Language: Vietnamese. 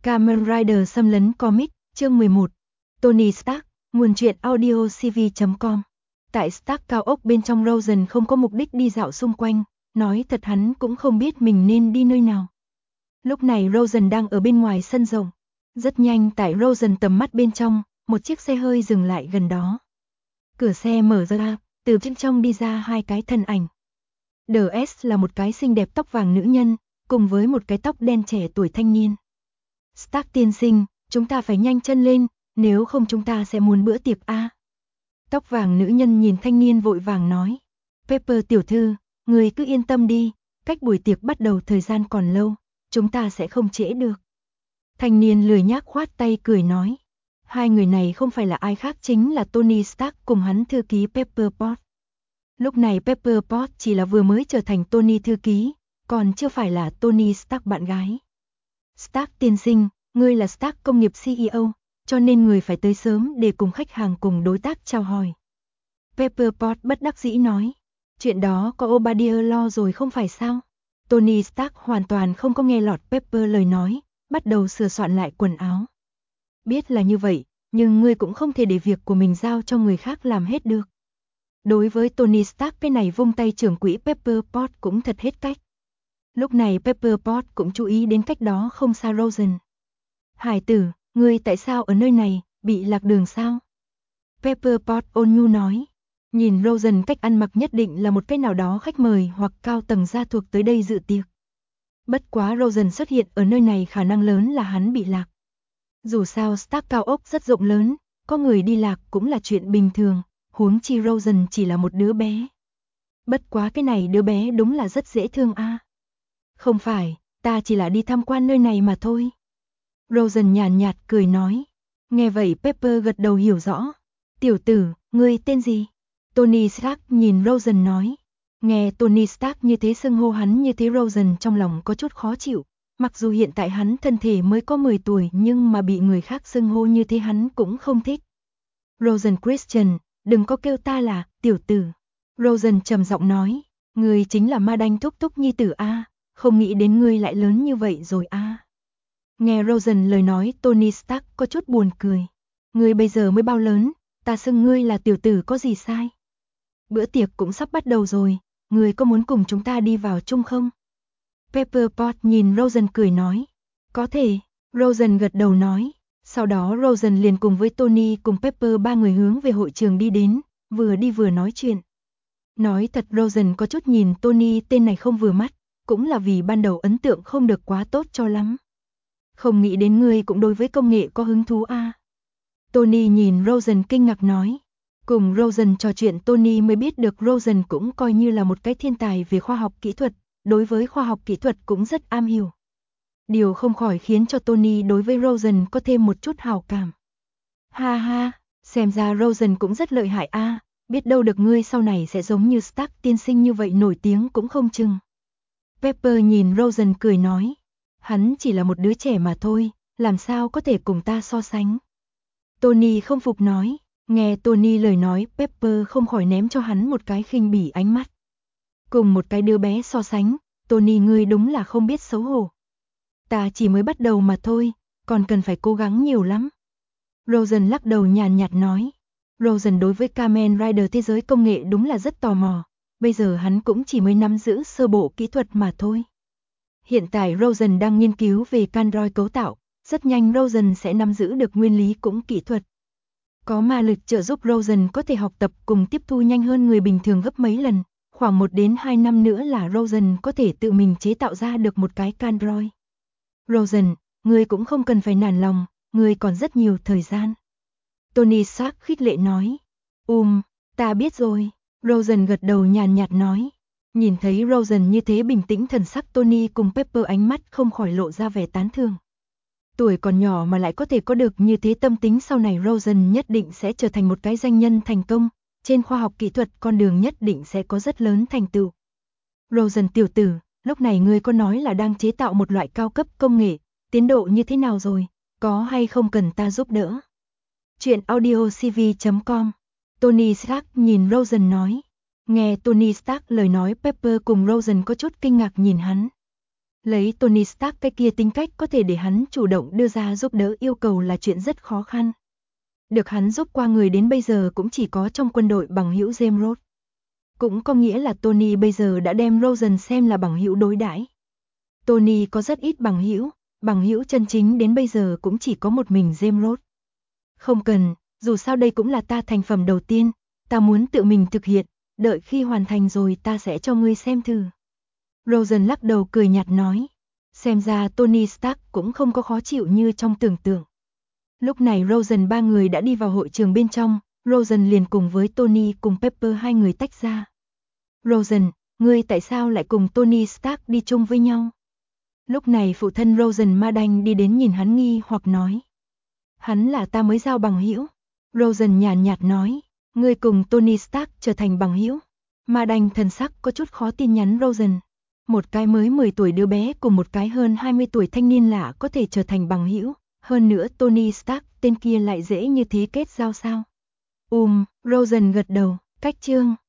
Kamen Rider xâm lấn comic, chương 11. Tony Stark, nguồn truyện audio cv.com. Tại Stark cao ốc bên trong, Rosen không có mục đích đi dạo xung quanh, nói thật hắn cũng không biết mình nên đi nơi nào. Lúc này Rosen đang ở bên ngoài sân rộng. Rất nhanh tại Rosen tầm mắt bên trong, một chiếc xe hơi dừng lại gần đó. Cửa xe mở ra, từ bên trong đi ra hai cái thân ảnh. DS là một cái xinh đẹp tóc vàng nữ nhân, cùng với một cái tóc đen trẻ tuổi thanh niên. Stark tiên sinh, chúng ta phải nhanh chân lên, nếu không chúng ta sẽ muốn bữa tiệc a. Tóc vàng nữ nhân nhìn thanh niên vội vàng nói. Pepper tiểu thư, người cứ yên tâm đi, cách buổi tiệc bắt đầu thời gian còn lâu, chúng ta sẽ không trễ được. Thanh niên lười nhác khoát tay cười nói. Hai người này không phải là ai khác chính là Tony Stark cùng hắn thư ký Pepper Potts. Lúc này Pepper Potts chỉ là vừa mới trở thành Tony thư ký, còn chưa phải là Tony Stark bạn gái. Stark tiên sinh, ngươi là Stark công nghiệp CEO, cho nên người phải tới sớm để cùng khách hàng cùng đối tác chào hỏi. Pepper Potts bất đắc dĩ nói. Chuyện đó có Obadiah lo rồi không phải sao? Tony Stark hoàn toàn không có nghe lọt Pepper lời nói, bắt đầu sửa soạn lại quần áo. Biết là như vậy, nhưng ngươi cũng không thể để việc của mình giao cho người khác làm hết được. Đối với Tony Stark cái này vung tay trưởng quỹ Pepper Potts cũng thật hết cách. Lúc này Pepper Potts cũng chú ý đến cách đó không xa Rosen. Hải tử, ngươi tại sao ở nơi này, bị lạc đường sao? Pepper Potts ôn nhu nói. Nhìn Rosen cách ăn mặc nhất định là một cái nào đó khách mời hoặc cao tầng gia thuộc tới đây dự tiệc. Bất quá Rosen xuất hiện ở nơi này khả năng lớn là hắn bị lạc. Dù sao Stark cao ốc rất rộng lớn, có người đi lạc cũng là chuyện bình thường, huống chi Rosen chỉ là một đứa bé. Bất quá cái này đứa bé đúng là rất dễ thương a. Không phải, ta chỉ là đi tham quan nơi này mà thôi. Rosen nhàn nhạt cười nói. Nghe vậy Pepper gật đầu hiểu rõ. Tiểu tử, ngươi tên gì? Tony Stark nhìn Rosen nói. Nghe Tony Stark như thế xưng hô hắn như thế, Rosen trong lòng có chút khó chịu. Mặc dù hiện tại hắn thân thể mới có 10 tuổi nhưng mà bị người khác xưng hô như thế hắn cũng không thích. Rosen Christian, đừng có kêu ta là tiểu tử. Rosen trầm giọng nói. Ngươi chính là ma đanh thúc thúc nhi tử a, không nghĩ đến ngươi lại lớn như vậy rồi a. Nghe Rosen lời nói, Tony Stark có chút buồn cười. Ngươi bây giờ mới bao lớn, ta xưng ngươi là tiểu tử có gì sai? Bữa tiệc cũng sắp bắt đầu rồi, ngươi có muốn cùng chúng ta đi vào chung không? Pepper Potts nhìn Rosen cười nói. Có thể, Rosen gật đầu nói. Sau đó Rosen liền cùng với Tony cùng Pepper ba người hướng về hội trường đi đến, vừa đi vừa nói chuyện. Nói thật Rosen có chút nhìn Tony tên này không vừa mắt, cũng là vì ban đầu ấn tượng không được quá tốt cho lắm. Không nghĩ đến ngươi cũng đối với công nghệ có hứng thú a. Tony nhìn Rosen kinh ngạc nói. Cùng Rosen trò chuyện Tony mới biết được Rosen cũng coi như là một cái thiên tài về khoa học kỹ thuật, đối với khoa học kỹ thuật cũng rất am hiểu. Điều không khỏi khiến cho Tony đối với Rosen có thêm một chút hảo cảm. Ha ha, xem ra Rosen cũng rất lợi hại a, biết đâu được ngươi sau này sẽ giống như Stark tiên sinh như vậy nổi tiếng cũng không chừng. Pepper nhìn Rosen cười nói. Hắn chỉ là một đứa trẻ mà thôi, làm sao có thể cùng ta so sánh. Tony không phục nói. Nghe Tony lời nói, Pepper không khỏi ném cho hắn một cái khinh bỉ ánh mắt. Cùng một cái đứa bé so sánh, Tony ngươi đúng là không biết xấu hổ. Ta chỉ mới bắt đầu mà thôi, còn cần phải cố gắng nhiều lắm. Rosen lắc đầu nhàn nhạt nói. Rosen đối với Kamen Rider thế giới công nghệ đúng là rất tò mò, bây giờ hắn cũng chỉ mới nắm giữ sơ bộ kỹ thuật mà thôi. Hiện tại Rosen đang nghiên cứu về Kandroid cấu tạo, rất nhanh Rosen sẽ nắm giữ được nguyên lý cũng kỹ thuật. Có ma lực trợ giúp Rosen có thể học tập cùng tiếp thu nhanh hơn người bình thường gấp mấy lần, khoảng 1 đến 2 năm nữa là Rosen có thể tự mình chế tạo ra được một cái Kandroid. Rosen, ngươi cũng không cần phải nản lòng, ngươi còn rất nhiều thời gian. Tony Stark khích lệ nói. Ta biết rồi, Rosen gật đầu nhàn nhạt nói. Nhìn thấy Rosen như thế bình tĩnh, thần sắc Tony cùng Pepper ánh mắt không khỏi lộ ra vẻ tán thưởng. Tuổi còn nhỏ mà lại có thể có được như thế tâm tính, sau này Rosen nhất định sẽ trở thành một cái doanh nhân thành công, trên khoa học kỹ thuật con đường nhất định sẽ có rất lớn thành tựu. Rosen tiểu tử, lúc này ngươi có nói là đang chế tạo một loại cao cấp công nghệ, tiến độ như thế nào rồi, có hay không cần ta giúp đỡ? Chuyện audio cv.com. Tony Stark nhìn Rosen nói. Nghe Tony Stark lời nói, Pepper cùng Rosen có chút kinh ngạc nhìn hắn. Lấy Tony Stark cái kia tính cách có thể để hắn chủ động đưa ra giúp đỡ yêu cầu là chuyện rất khó khăn. Được hắn giúp qua người đến bây giờ cũng chỉ có trong quân đội bằng hữu James Roth. Cũng có nghĩa là Tony bây giờ đã đem Rosen xem là bằng hữu đối đãi. Tony có rất ít bằng hữu chân chính đến bây giờ cũng chỉ có một mình James Roth. Không cần, dù sao đây cũng là ta thành phẩm đầu tiên, ta muốn tự mình thực hiện, đợi khi hoàn thành rồi ta sẽ cho ngươi xem thử. Rosen lắc đầu cười nhạt nói, xem ra Tony Stark cũng không có khó chịu như trong tưởng tượng. Lúc này Rosen ba người đã đi vào hội trường bên trong, Rosen liền cùng với Tony cùng Pepper hai người tách ra. Rosen, ngươi tại sao lại cùng Tony Stark đi chung với nhau? Lúc này phụ thân Rosen Madanh đi đến nhìn hắn nghi hoặc nói. Hắn là ta mới giao bằng hữu. Rosen nhàn nhạt nói, ngươi cùng Tony Stark trở thành bằng hữu. Madanh thần sắc có chút khó tin nhắn Rosen. Một cái mới 10 tuổi đứa bé cùng một cái hơn 20 tuổi thanh niên lạ có thể trở thành bằng hữu. Hơn nữa Tony Stark tên kia lại dễ như thế kết giao sao? Rosen gật đầu, cách chương.